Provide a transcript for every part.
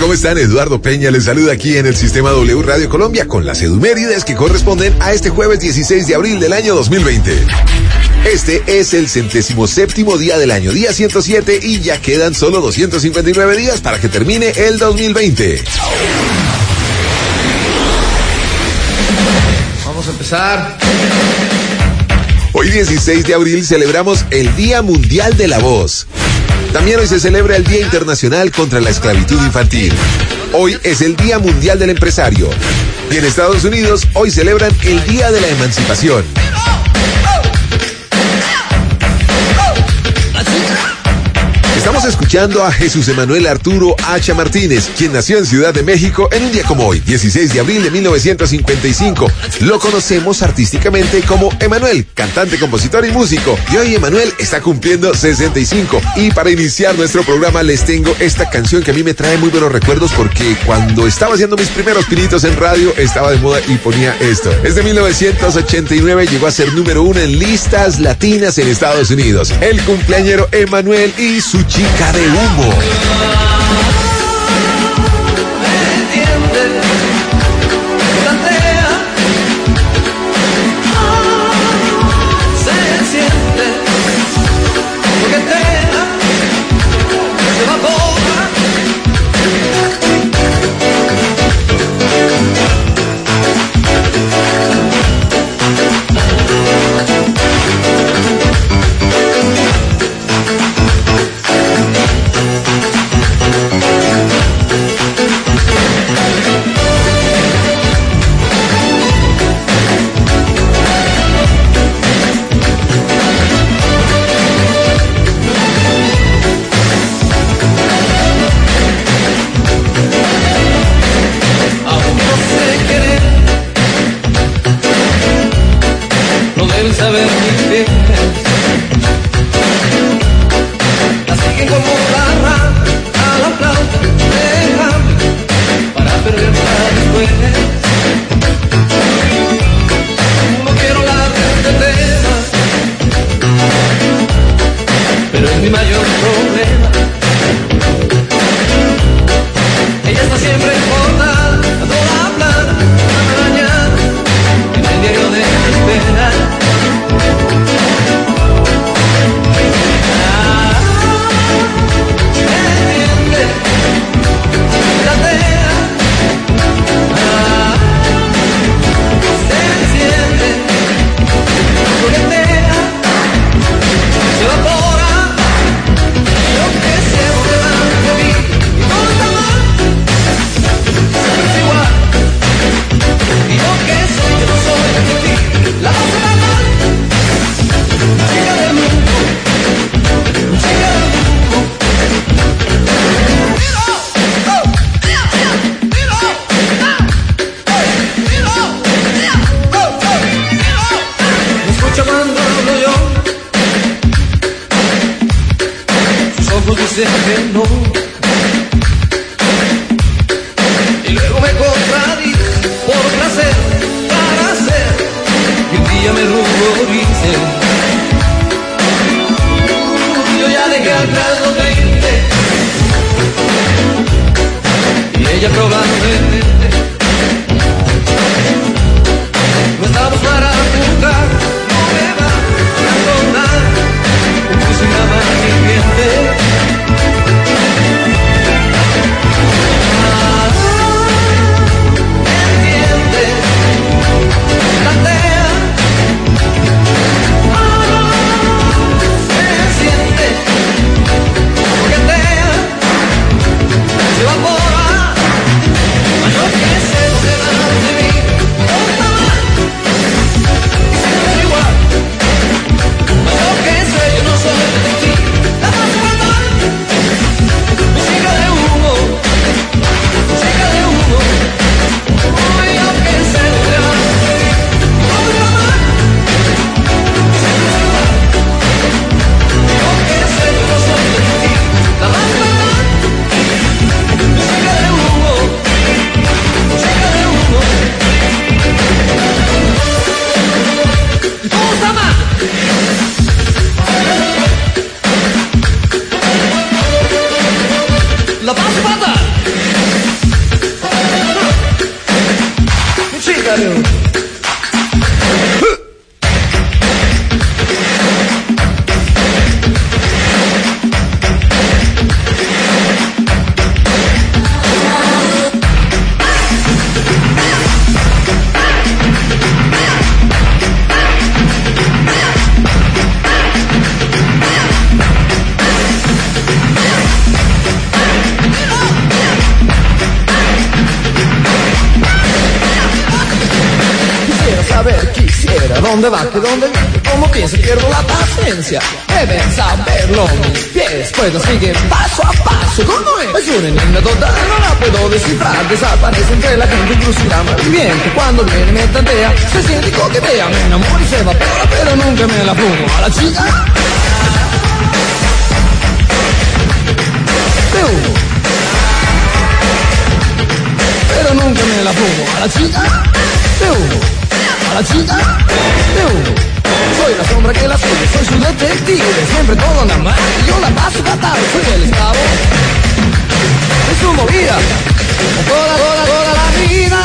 ¿cómo están? Eduardo Peña les saluda aquí en el Sistema W Radio Colombia con las edumérides que corresponden a este jueves 16 de abril del año 2020. Este es el 107º día del año, día 107, y ya quedan solo 259 días para que termine el 2020. Vamos a empezar. Hoy 16 de abril celebramos el Día Mundial de la Voz. También hoy se celebra el Día Internacional contra la Esclavitud Infantil. Hoy es el Día Mundial del Empresario. Y en Estados Unidos hoy celebran el Día de la Emancipación. Estamos escuchando a Jesús Emanuel Arturo Hacha Martínez, quien nació en Ciudad de México en un día como hoy, 16 de abril de 1955. Lo conocemos artísticamente como Emanuel, cantante, compositor y músico. Y hoy Emanuel está cumpliendo 65. Y para iniciar nuestro programa les tengo esta canción que a mí me trae muy buenos recuerdos porque cuando estaba haciendo mis primeros pinitos en radio estaba de moda y ponía esto. Es de 1989, llegó a ser número 1 en listas latinas en Estados Unidos. El cumpleañero Emanuel y su chica de humo. dónde va, que dónde viene, cómo piensa, pierdo la paciencia. Deben saberlo mis pies, pues lo siguen paso a paso. ¿Cómo es? Es un enigma total, no la puedo descifrar. Desaparece entre la gente un crucigrama viviente. Cuando viene me tantea, se siente y coquetea. Me enamoro y se evapora, pero nunca me la fumo. A la chica de humo, pero nunca me la fumo. A la chica de humo, a la chica de humo. Soy la sombra que la sigue, soy su detective. Siempre todo anda mal y yo la paso fatal. Soy el esclavo de su movida, toda la vida.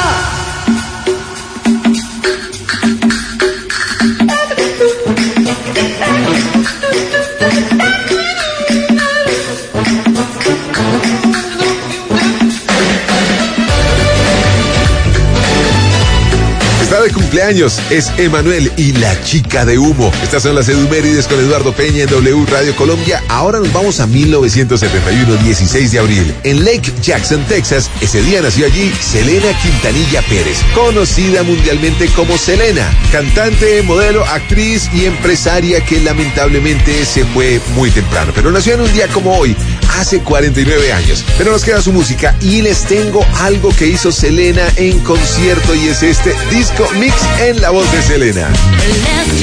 Está de cumpleaños, es Emanuel y la chica de humo. Estas son las Edumérides con Eduardo Peña en W Radio Colombia. Ahora nos vamos a 1971, 16 de abril. En Lake Jackson, Texas, ese día nació allí Selena Quintanilla Pérez, conocida mundialmente como Selena, cantante, modelo, actriz y empresaria que lamentablemente se fue muy temprano. Pero nació en un día como hoy, hace 49 años. Pero nos queda su música y les tengo algo que hizo Selena en concierto y es este disco mix en la voz de Selena. Last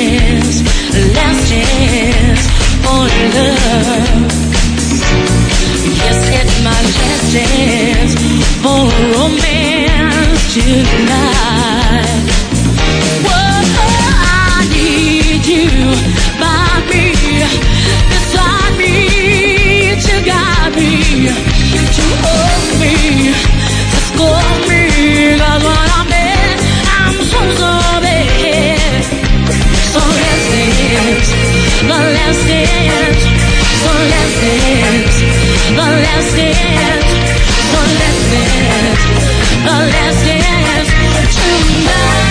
chance for love. Yes, it's my last chance for romance tonight. Whoa, I need you by me, beside me, to guide me, to hold me, to score me, 'cause when I'm dead, I'm so bad. So let's dance, the last dance, so let's dance, the last dance, so let's dance, the last dance tonight.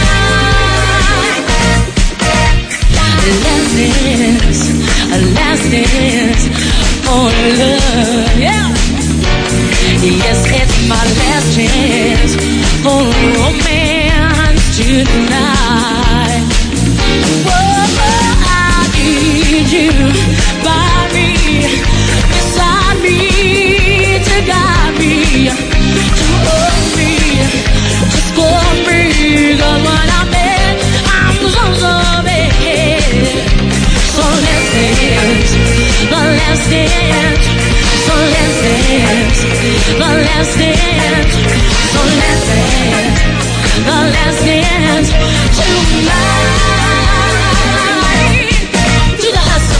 Last dance for love, yeah. Yes, it's my last chance for romance tonight. Whoa, I need you by me, beside me, to guide me, to hold me, to score me, 'cause when I'm dead, I'm so bad. So let's dance, the last dance, so let's dance, the last dance, so let's dance, the last dance tonight. To the hustle.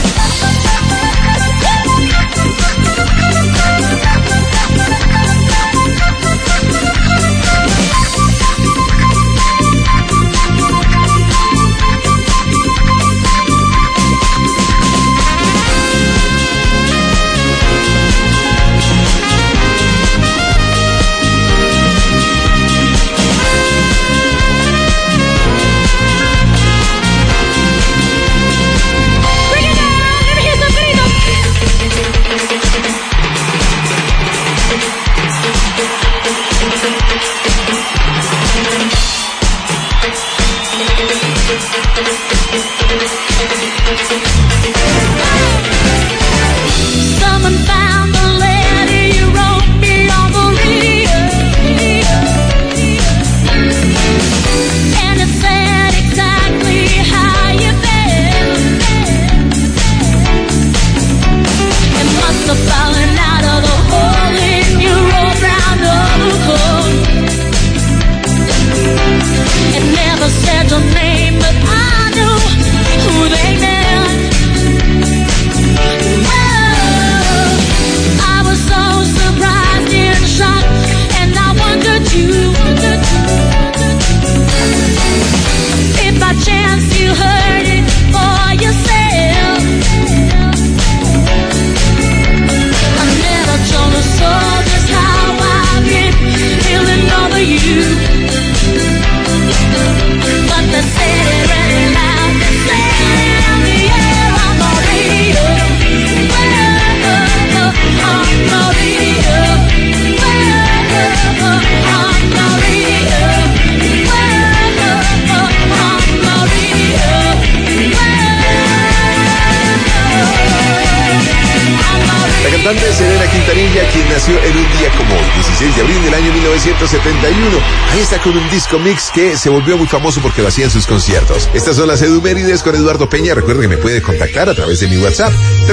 Quintanilla, quien nació en un día como hoy, 16 de abril del año 1971. Ahí está con un disco mix que se volvió muy famoso porque lo hacía en sus conciertos. Estas son las Edumérides con Eduardo Peña. Recuerden que me puede contactar a través de mi WhatsApp,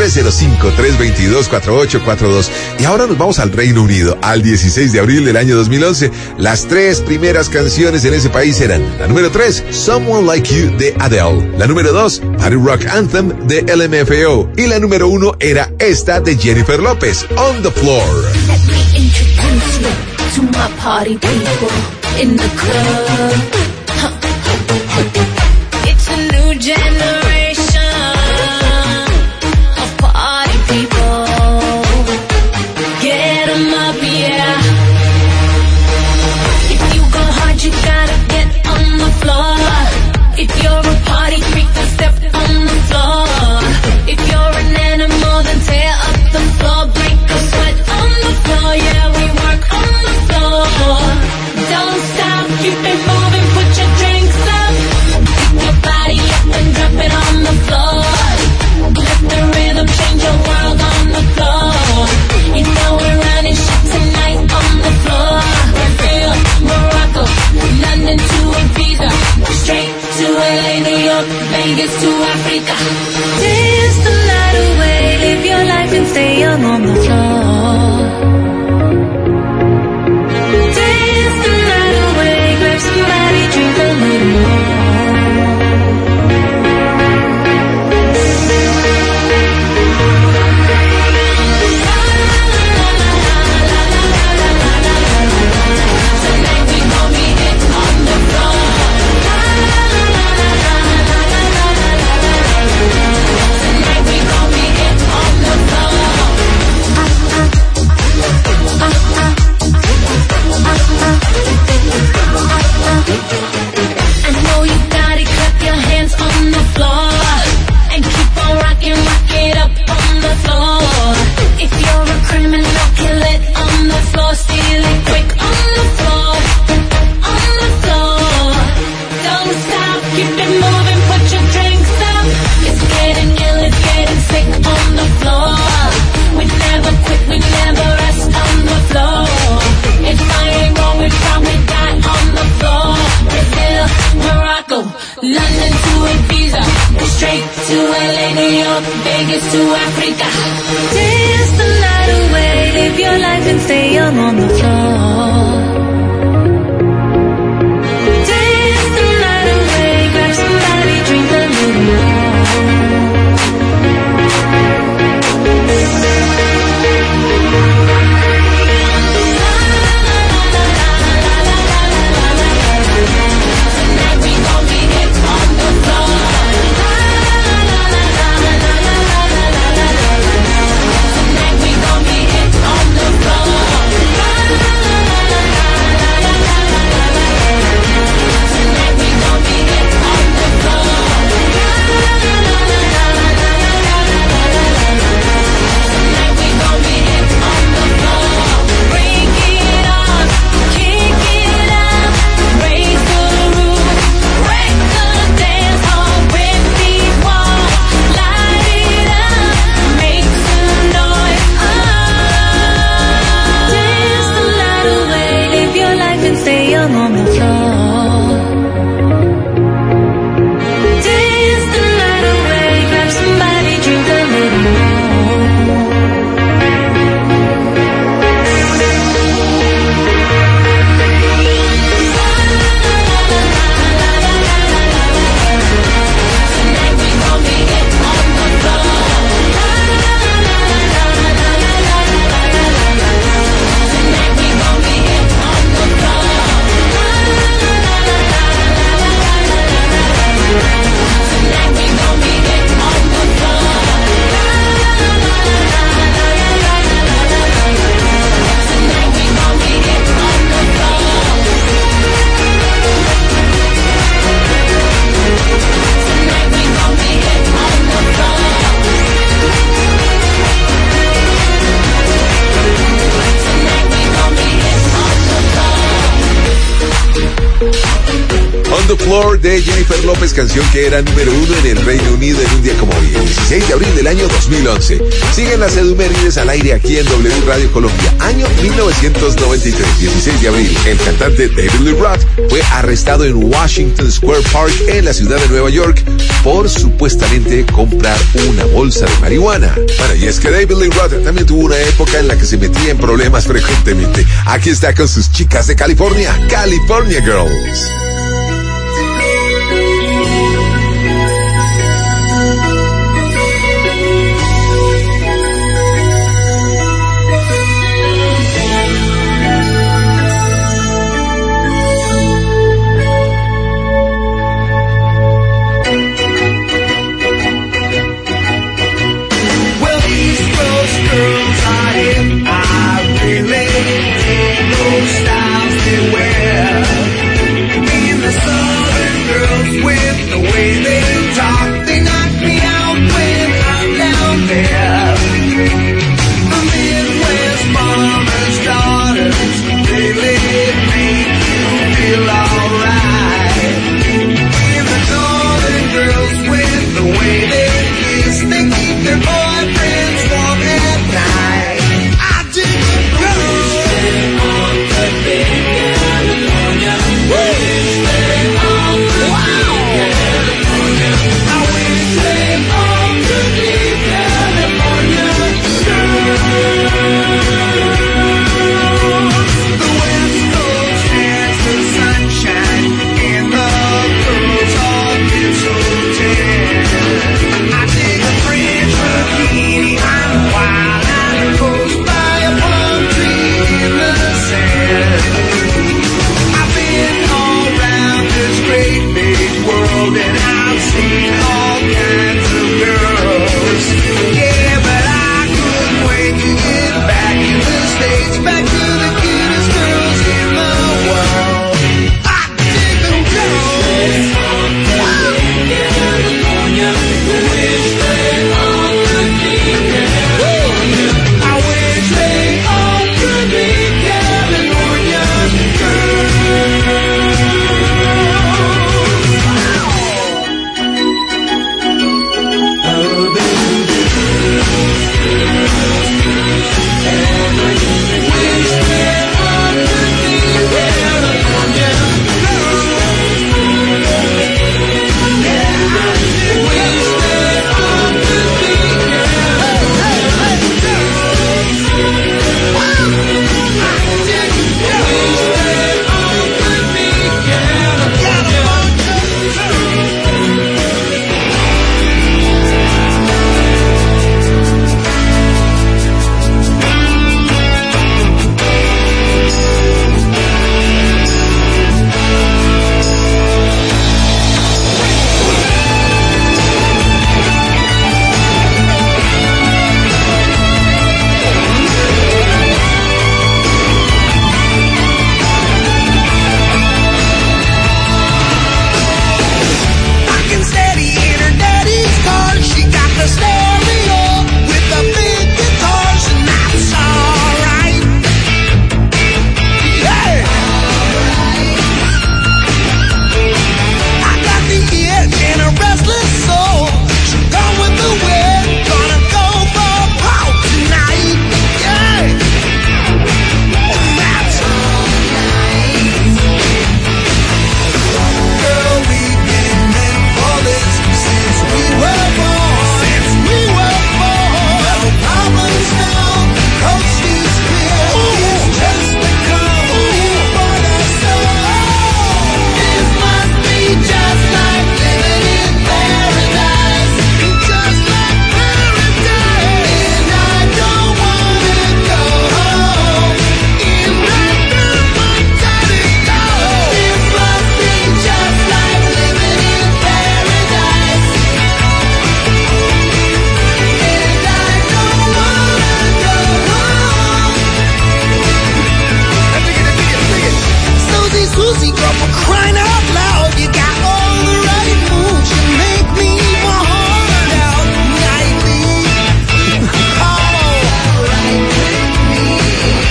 305-322-4842. Y ahora nos vamos al Reino Unido, al 16 de abril del año 2011. Las tres primeras canciones en ese país eran: la número 3, Someone Like You de Adele; la número 2, Party Rock Anthem de LMFAO; y la número 1 era esta de Jennifer López, On the Floor. Let me introduce you to my party people in the club. It's a new generation of party people. Get 'em up, yeah. If you go hard, you gotta get on the floor. If you're a party freak, then step on the floor. If you're an animal, then tear up the floor. Break a sweat on the floor, yeah, we work on the floor. Don't stop, keep it moving, put your drinks up. Pick your body up and drop it on the floor. Let the rhythm change your world on the floor. You know we're running shit tonight on the floor. Brazil, Morocco, London to Ibiza, straight to LA, New York, Vegas to Africa. Dance the night away, live your life and stay young on the floor. Dance the night away, grab somebody, drink a little more. Tonight we gon' be it on the floor. Tonight we gon' be it on the floor. the Floor de Jennifer López, canción que era número 1 en el Reino Unido en un día como hoy, el 16 de abril del año 2011. Siguen las Edumérides al aire aquí en W Radio Colombia, año 1993, 16 de abril. El cantante David Lee Roth fue arrestado en Washington Square Park en la ciudad de Nueva York por supuestamente comprar una bolsa de marihuana. Bueno, y es que David Lee Roth también tuvo una época en la que se metía en problemas frecuentemente. Aquí está con sus chicas de California, California Girls.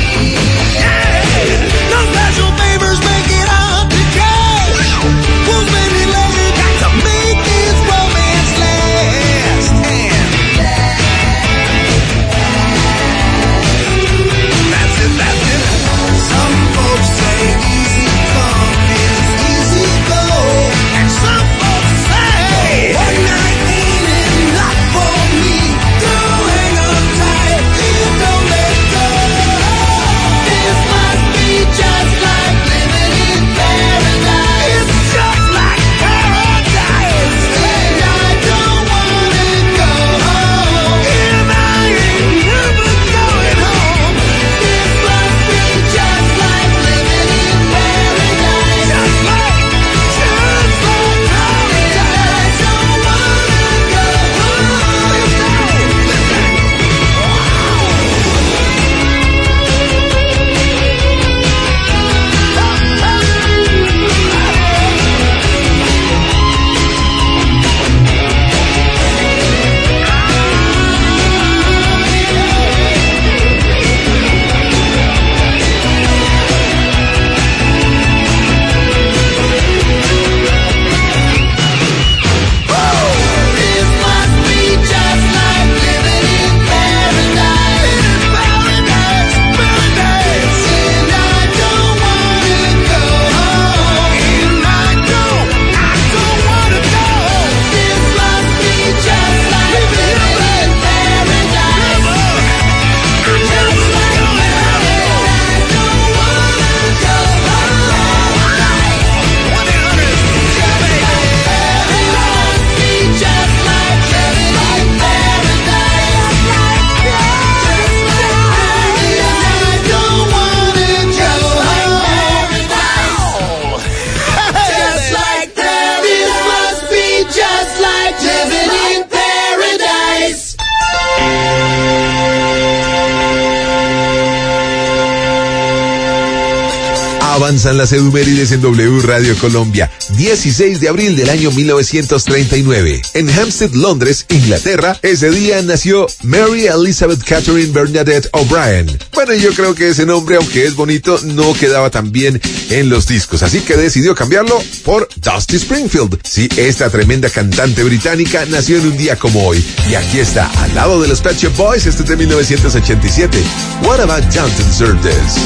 Who's Avanzan las edumérides en W Radio Colombia. 16 de abril del año 1939. En Hampstead, Londres, Inglaterra, ese día nació Mary Elizabeth Catherine Bernadette O'Brien. Bueno, yo creo que ese nombre, aunque es bonito, no quedaba tan bien en los discos, así que decidió cambiarlo por Dusty Springfield. Sí, esta tremenda cantante británica nació en un día como hoy. Y aquí está, al lado de los Pet Shop Boys, este es de 1987. What About John to Deserve This?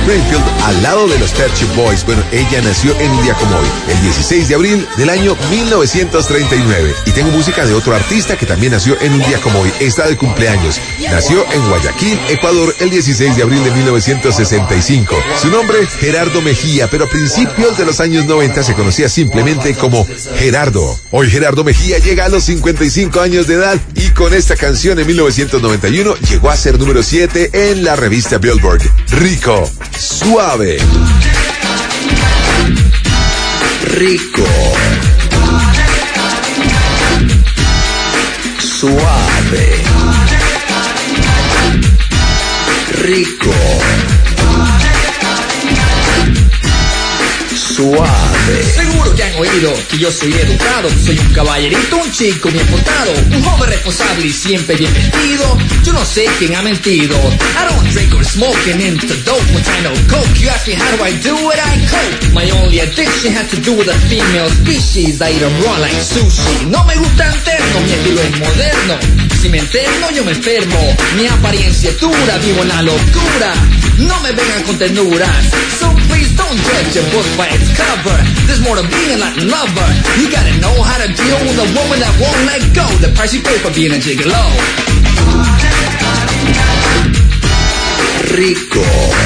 Springfield, al lado de los Pet Shop Boys. Bueno, ella nació en un día como hoy, el 16 de abril del año 1939. Y tengo música de otro artista que también nació en un día como hoy. Está de cumpleaños. Nació en Guayaquil, Ecuador, el 16 de abril de 1965. Su nombre, Gerardo Mejía, pero a principios de los años 90 se conocía simplemente como Gerardo. Hoy Gerardo Mejía llega a los 55 años de edad y con esta canción en 1991 llegó a ser número 7 en la revista Billboard. Rico, suave. Rico, suave. Rico, suave. Seguro que han oído que yo soy educado, soy un caballerito, un chico bien portado, un joven responsable y siempre bien vestido. Yo no sé quién ha mentido. I don't drink or smoke and into dope when I know coke. You ask me how do I do it, I cope. My only addiction has to do with the female species. I eat them raw like sushi. No me gusta el terno, mi estilo es moderno. Si me enterno, yo me enfermo. Mi apariencia es dura, vivo en la locura. No me vengan con ternuras. So please don't judge a book by its cover. There's more to being a Latin lover. You gotta know how to deal with a woman that won't let go. The price you pay for being a gigolo. Rico,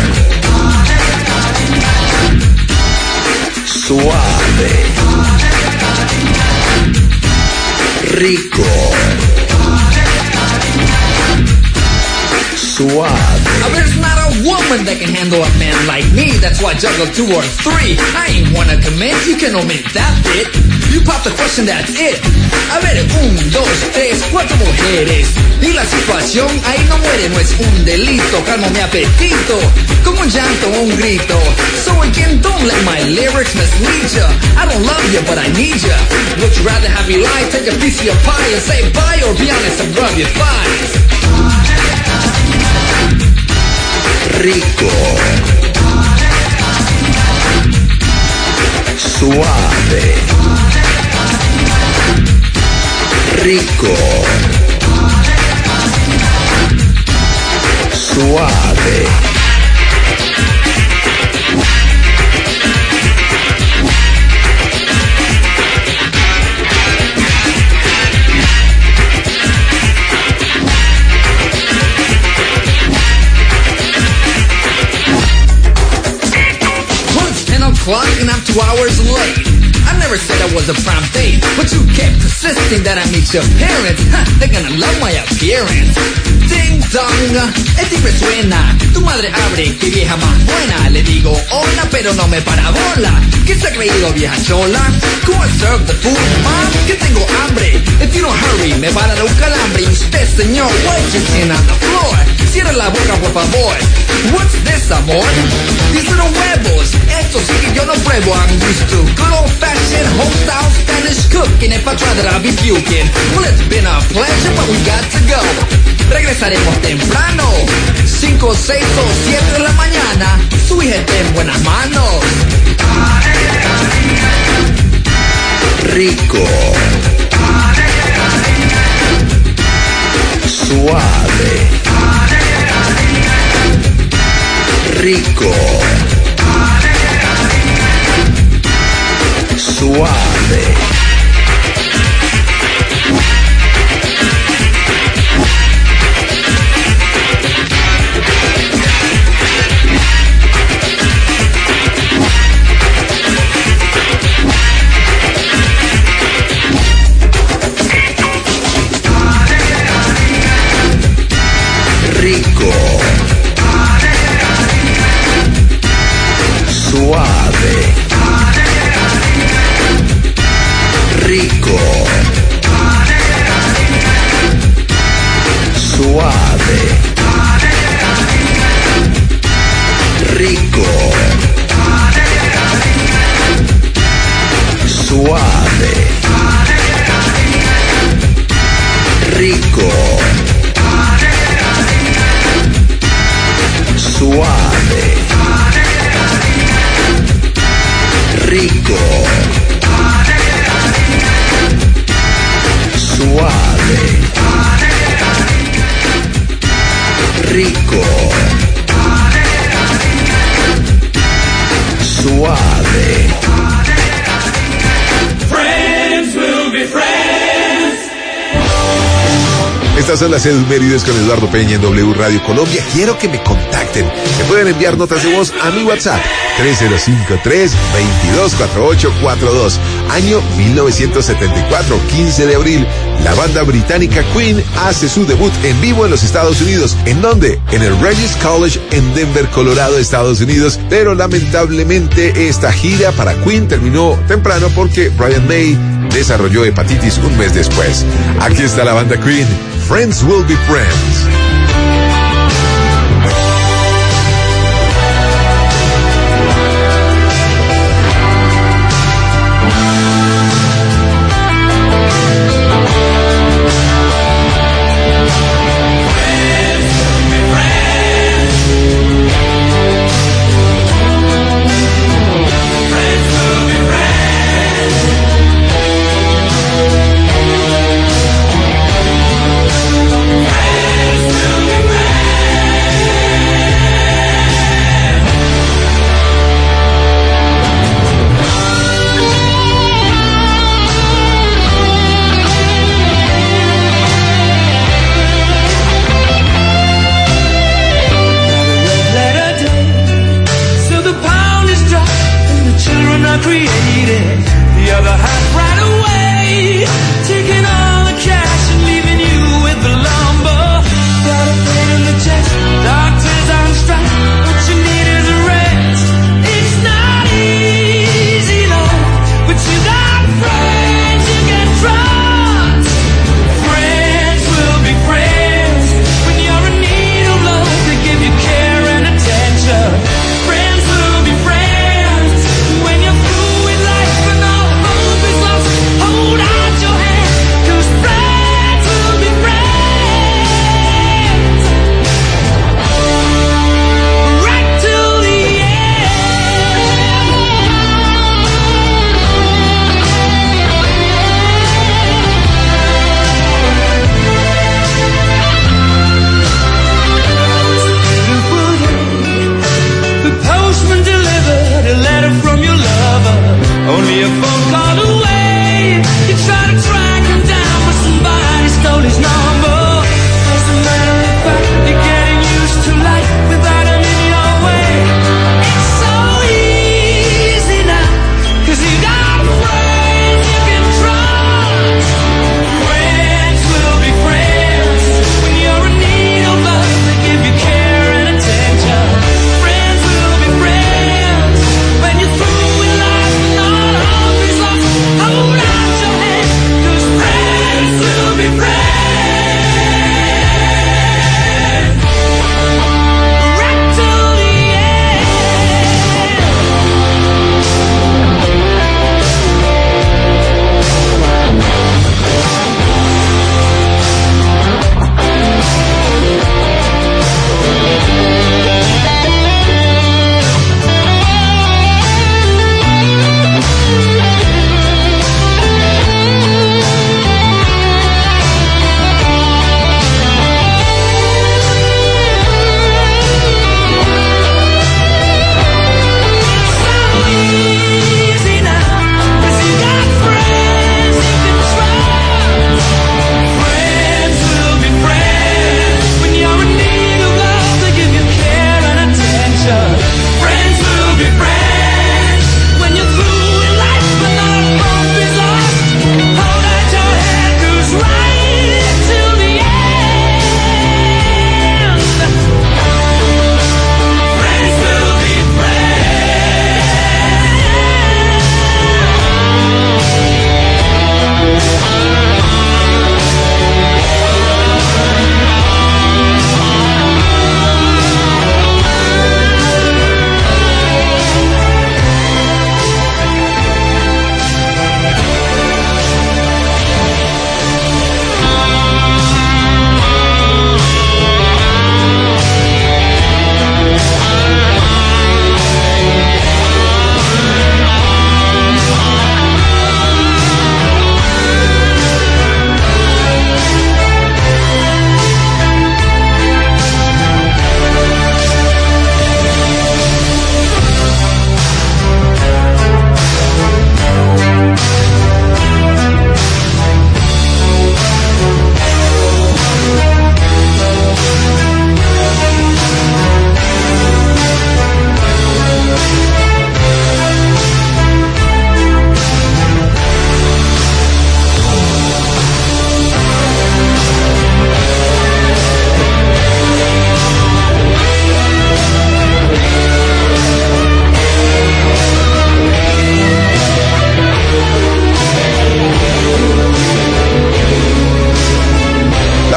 suave. Rico, suave. There's not a woman that can handle a man like me. That's why I juggle 2 or 3. I ain't wanna commit, you can omit that bit. You pop the question, that's it. A ver, 1, 2, 3, 4 mujeres. Y la situación ahí no muere, no es un delito. Calmo mi apetito, como un llanto o un grito. So again, don't let my lyrics mislead ya. I don't love you, but I need ya. Would you rather have me lie, take a piece of your pie and say bye, or be honest and rub your thighs? Rico, suave. Rico, suave. O'clock and I'm 2 hours late. I never said I was a prime date, but you kept persisting that I meet your parents. They're gonna love my appearance. Ding dong, el timbre suena. Tu madre abre, que vieja más buena. Le digo hola, pero no me para bola. ¿Qué se ha creído, vieja chola? Go and serve the food, mom, que tengo hambre. If you don't hurry, me va a dar un calambre. Y usted, señor, wipe your chin on the floor. Cierra la boca, por favor. What's this, amor? These little huevos. Esto sí que yo no pruebo. I'm used to good old-fashioned home-style Spanish cooking. If I try that, I'll be puking. Well, it's been a pleasure, but we got to go. Regresaremos temprano, 5, 6 o 7 de la mañana. Su hija está en buenas manos. Rico, suave. Rico, suave. Rico, suave. Rico, suave. Rico, suave. Rico, suave. Rico, suave. Rico, Estas son las efemérides con Eduardo Peña en W Radio Colombia. Quiero que me contacten. Me pueden enviar notas de voz a mi WhatsApp 3053-224842. Año 1974, 15 de abril. La banda británica Queen hace su debut en vivo en los Estados Unidos. ¿En dónde? En el Regis College en Denver, Colorado, Estados Unidos. Pero lamentablemente esta gira para Queen terminó temprano porque Brian May desarrolló hepatitis un mes después. Aquí está la banda Queen. Friends will be friends. Friends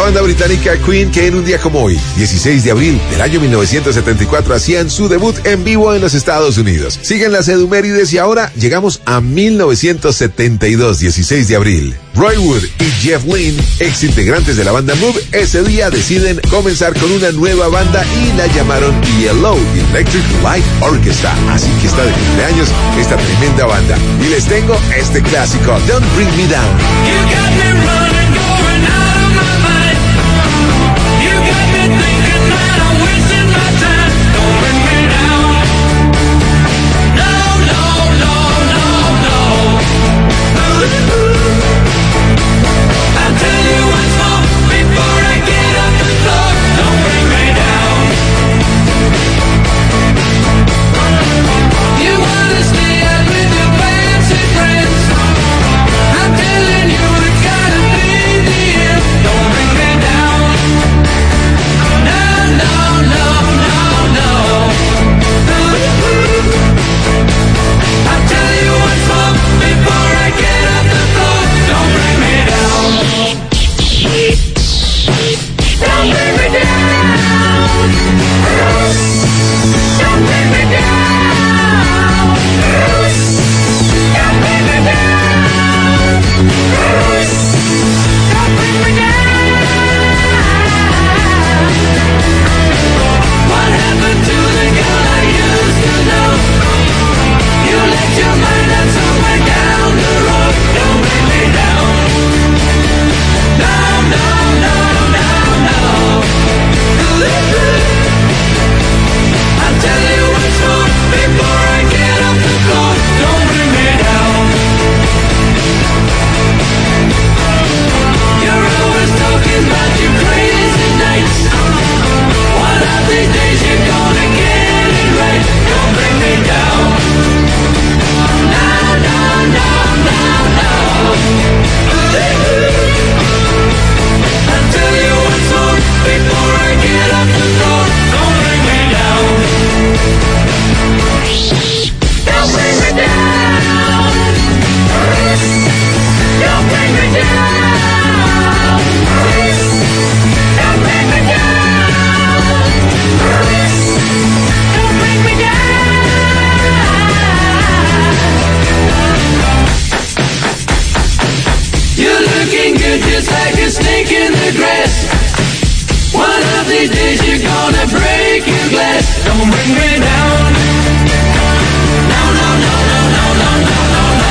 banda británica Queen, que en un día como hoy, 16 de abril del año 1974, hacían su debut en vivo en los Estados Unidos. Siguen las Edumérides y ahora llegamos a 1972, 16 de abril. Roy Wood y Jeff Lynne, ex integrantes de la banda Move, ese día deciden comenzar con una nueva banda y la llamaron ELO, Electric Light Orchestra. Así que está de cumpleaños esta tremenda banda. Y les tengo este clásico, Don't Bring Me Down. You got me running, going out of my mind. You got me thinking that I'm wasting my time. Don't bring me down. No, no, no, no, no. I'll tell you once more before I get off the floor. Don't bring me down. You wanna stay out with your fancy friends. I'm telling you it's gotta be the end. Don't bring me down. No, no, no, no, no. I'll tell you once more before I get off the floor. Don't bring me down. Don't bring me down. Don't bring me down. Don't bring me down. Don't bring me down. What happened to the girl I used to know? You left your mind out somewhere down the road. Don't bring me down. No, no, no, no, no. I'll tell you once more before I get off the floor. Don't bring me down. You're always talking about your crazy nights. One of these days you're gonna get it right. Don't bring me down. No, no, no, no, no. I'll tell you once more before I get off the floor. Don't bring me down. Don't bring me down. Don't bring me down. Don't bring me down. Don't bring me down. You're looking good just like a snake in the grass. One of these days you're gonna break your glass. Don't bring me down. No, no, no, no, no, no, no, no, no.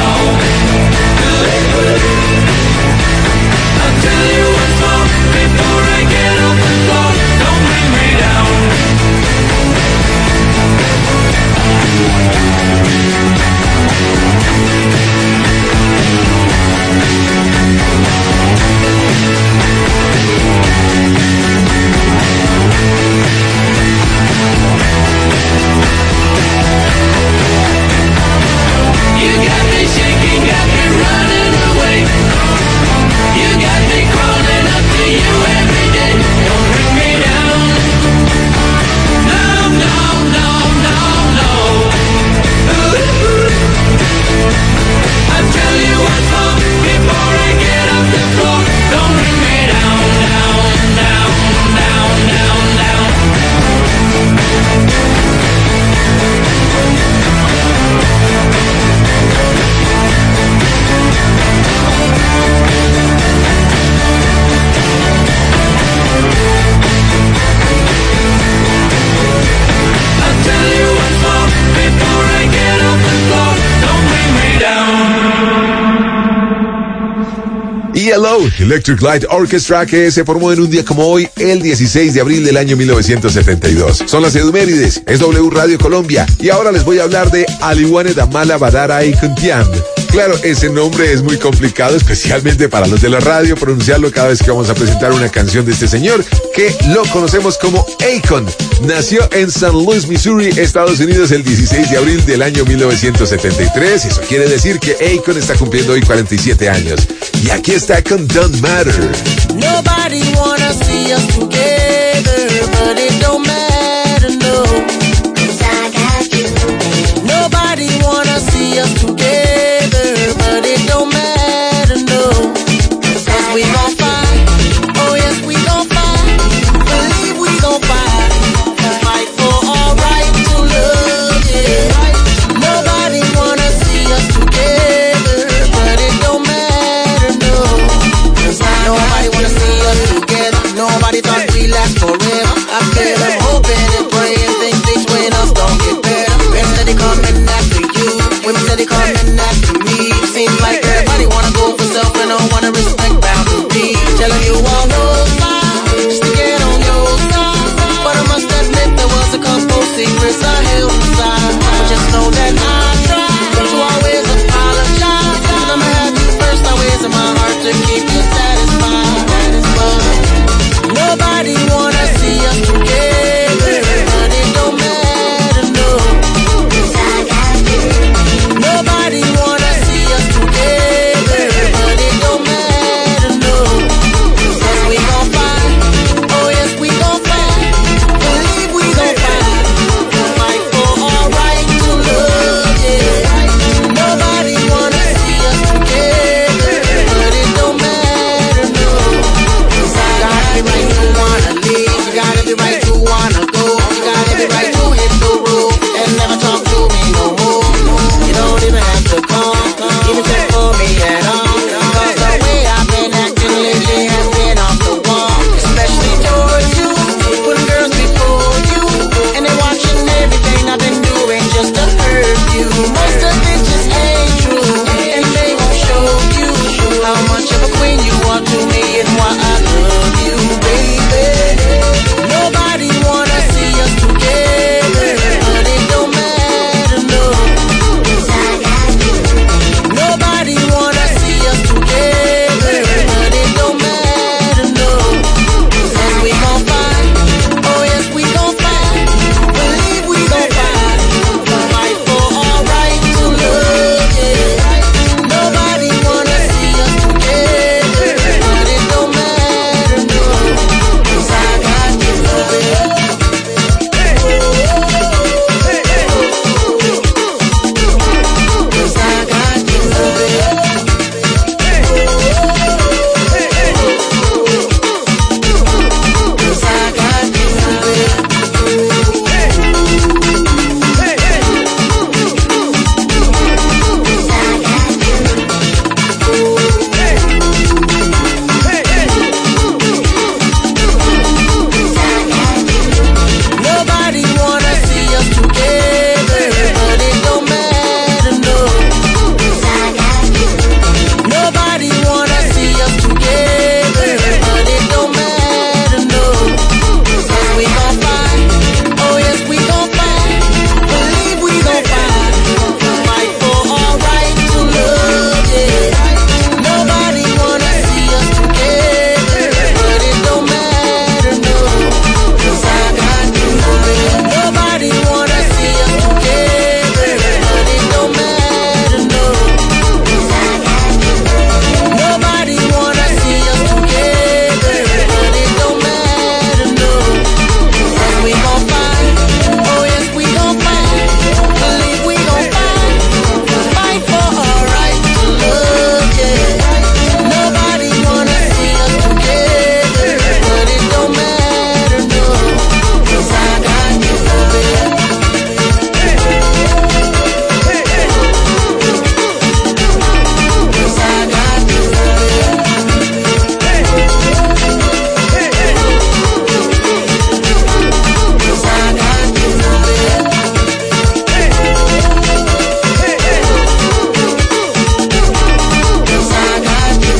I'll tell you once more before I get off the floor. Don't bring me down. You got me shaking, got me running away. You got me crawling up to you every day. Don't bring me down. No, no, no, no, no. I'll tell you once more before I get off the floor. Don't bring me down, down, down, down, down, down. I'll tell you once more before I get off the floor. Don't bring me down. ELO, Electric Light Orchestra, que se formó en un día como hoy, el 16 de abril del año 1972. Son las Edumérides, es W Radio Colombia, y ahora les voy a hablar de Aliwane Damala Badara y Kuntiam. Claro, ese nombre es muy complicado, especialmente para los de la radio, pronunciarlo cada vez que vamos a presentar una canción de este señor, que lo conocemos como Akon. Nació en St. Louis, Missouri, Estados Unidos, el 16 de abril del año 1973. Eso quiere decir que Akon está cumpliendo hoy 47 años. Y aquí está con Don't Matter. Nobody wanna see us together, but it don't matter, no. 'Cause I got you. Nobody wanna see us together, but it don't matter, no. 'Cause we gon' fight, oh yes we gon' us together. Nobody thought we last forever. I feel I'm hoping and praying things between us don't get better. Men said they coming after you, women said they coming after me. Seems like everybody wanna go for self and don't wanna respect boundaries. Telling you all those lies just to get on your side, but I must admit there was a couple secrets I held inside. Just know that I tried to always apologize, and I'ma have you first always in my heart to keep you satisfied. Nobody wanna see us together, but it don't matter, no. 'Cause I got you. Nobody wanna see us together, but it don't matter, no. 'Cause we gon' fight, oh yes we gon' fight. Believe we gon' fight, fight for our right to love, yeah. Nobody wanna see us together, but it don't matter, no. 'Cause I got every right to wanna leave, you got every right to wanna go, you got every right to hit the road and never talk to me no more. You don't even have to come, even check for me at all. 'Cause the way I've been acting lately has been off the wall, especially towards you, putting girls before you, and they watching everything I've been doing just to hurt you. Most of it just ain't true, and they won't show you how much of a queen you are to me and why I love you, baby. Nobody wanna see us together, but it don't matter, no. 'Cause I got you. Nobody wanna see us together, but it don't matter, no. 'Cause we gon' fight, oh yes we gon' fight. Believe we gon' fight, fight for our right to love, yeah. Nobody wanna see us together, but it don't matter, no. 'Cause I got you, baby. 'Cause I got you, baby. 'Cause I got you, Nobody wanna see us together, but it don't matter, no. 'Cause I got you. Nobody wanna see us together, but it don't matter, no. 'Cause we gon' fight, oh yes we gon' fight. Believe we gon' fight, fight for our right to love, yeah. Nobody wanna see us together, but it don't matter, no. 'Cause I got you, baby. Nobody wanna see us together, but it don't matter, no. 'Cause I got you. Nobody wanna see us together, but it don't matter, no. 'Cause we gon' fight, oh yes we gon' fight. Believe we gon' fight, fight for our right to love, yeah. Nobody wanna see us together, but it don't matter, no. 'Cause I got you, baby. 'Cause I got you, baby. 'Cause I got you, baby. 'Cause I got you,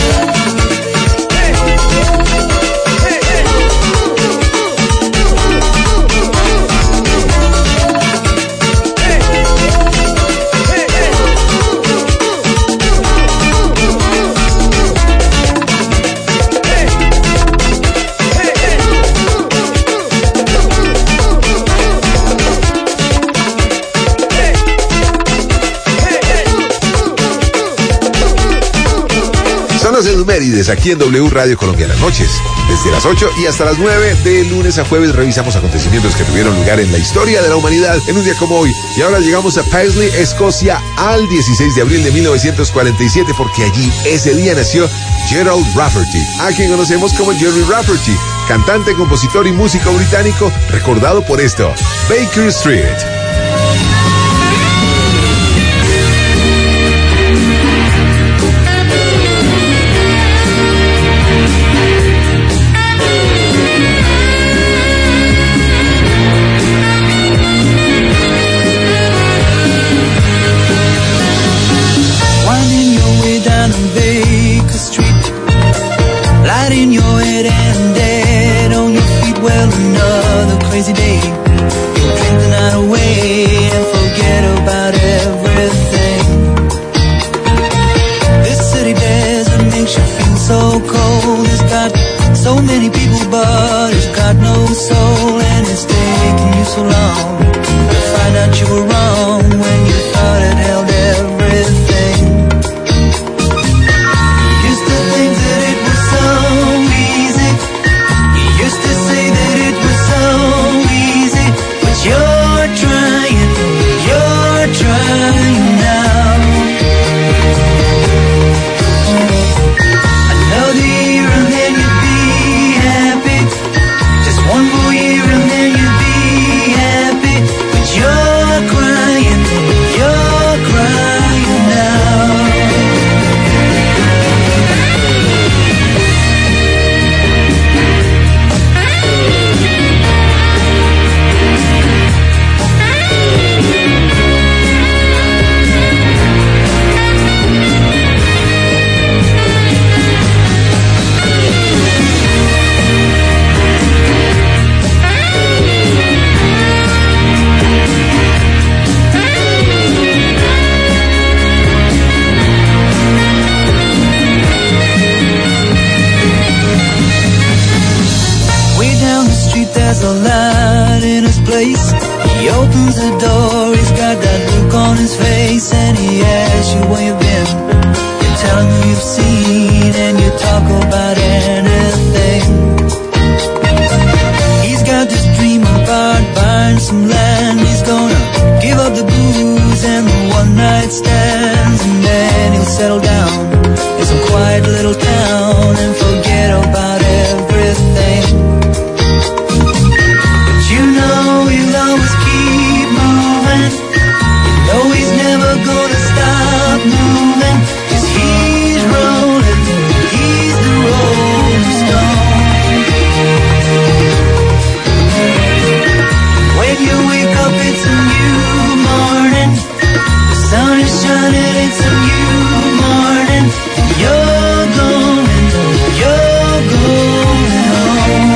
Son las efemérides aquí en W Radio Colombia las noches. Desde las 8 y hasta las 9 de lunes a jueves revisamos acontecimientos que tuvieron lugar en la historia de la humanidad en un día como hoy. Y ahora llegamos a Paisley, Escocia, al 16 de abril de 1947, porque allí ese día nació Gerald Rafferty, a quien conocemos como Gerry Rafferty, cantante, compositor y músico británico, recordado por esto, Baker Street. in your head and dead on your feet. Well, another crazy day. You'll drink the night away and forget about everything. This city desert makes you feel so cold. It's got so many people, but it's got no soul. And it's taking you so long to find out you were wrong when you thought it held everything. You used to think that it was so easy. You used to say that it was so easy. But you're trying now. Another year and then you'd be happy. Just one more year and then you'd be happy. But you're crying now. Way down the street there's a light in his place. He opens the door, he's got that look on his face, and he asks you where you've been. You tell him who you've seen, and you talk about anything. He's got this dream about buying some land. He's gonna give up the booze and the one night stands, and then he'll settle down in some quiet little town and forget about everything. You know he'll always keep moving. You know he's never gonna stop moving. 'Cause he's rolling, he's the Rolling Stone. When you wake up it's a new morning. The sun is shining, it's a new morning. You're going home.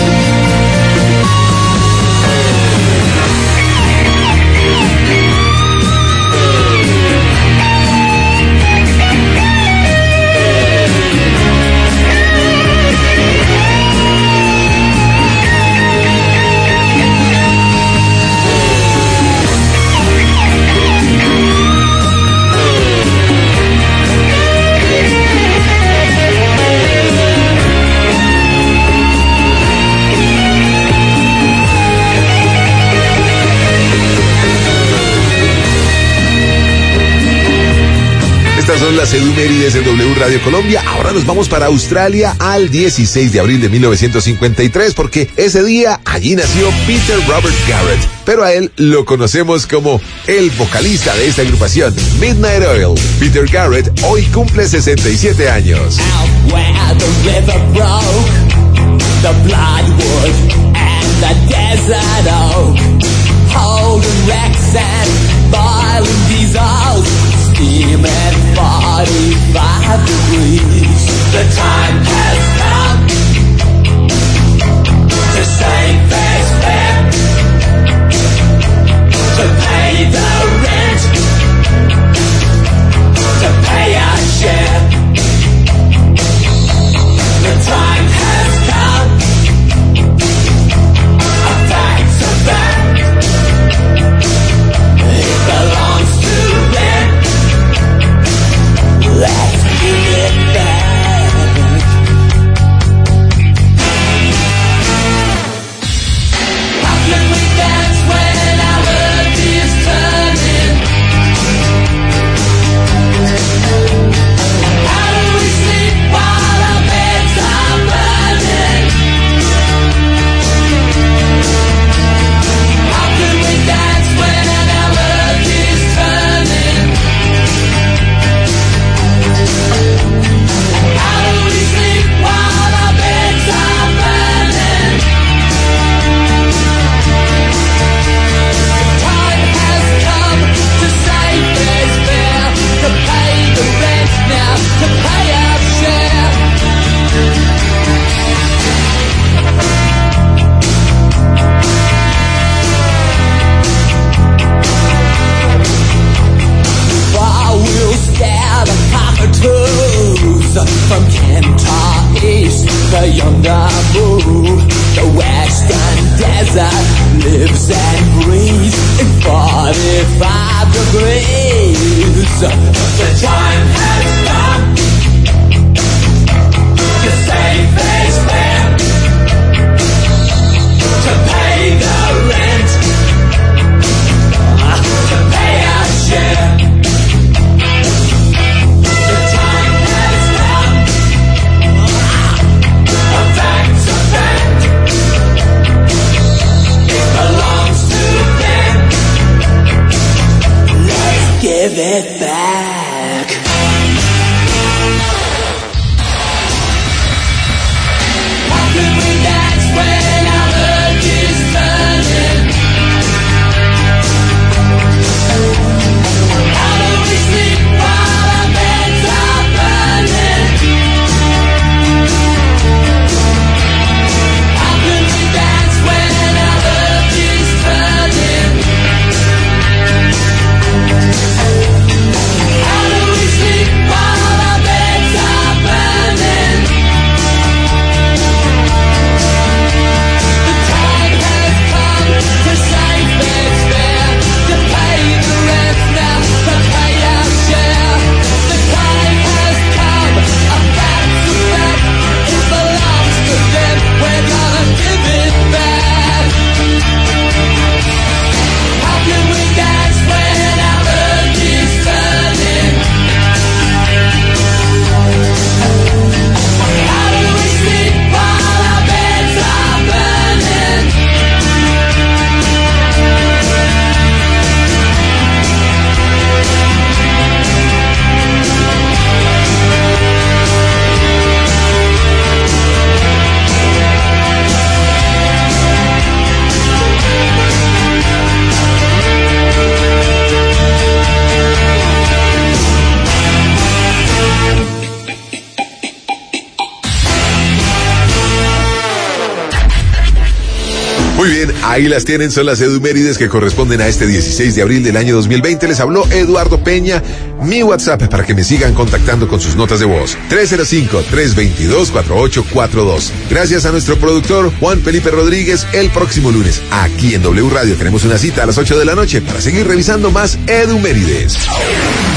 Estas son las edumérides de W Radio Colombia. Ahora nos vamos para Australia al 16 de abril de 1953, porque ese día allí nació Peter Robert Garrett, pero a él lo conocemos como el vocalista de esta agrupación, Midnight Oil. Peter Garrett hoy cumple 67 años. Out where the river broke, the bloodwood and the desert oak, holding wrecks and boiling diesels, steaming 45 degrees. The time has come to save face fair, to pay the rent, to pay our share. The time has come, our bags are back, it belongs to them, let's give it back. the move. The western desert lives and breathes in 45 degrees. The time has come to save this man, to pay the rent, to pay our share. The time has come, a fact's a fact. It belongs to them. Let's give it back. How can we dance when our earth is burning? How do we sleep while our beds are burning? How can we dance when our earth is burning? How do we sleep while our beds are burning? The time has come to save this fair, to pay the rent now, to pay our share. The time has come, a fact's a fact. It belongs to them, we're gonna give it back. How can we dance when our earth is turning? How do we sleep while our beds are burning? Muy bien, ahí las tienen, son las edumérides que corresponden a este 16 de abril del año 2020. Les habló Eduardo Peña. Mi WhatsApp para que me sigan contactando con sus notas de voz. 305-322-4842. Gracias a nuestro productor Juan Felipe Rodríguez. El próximo lunes, aquí en W Radio, tenemos una cita a las 8 de la noche para seguir revisando más edumérides.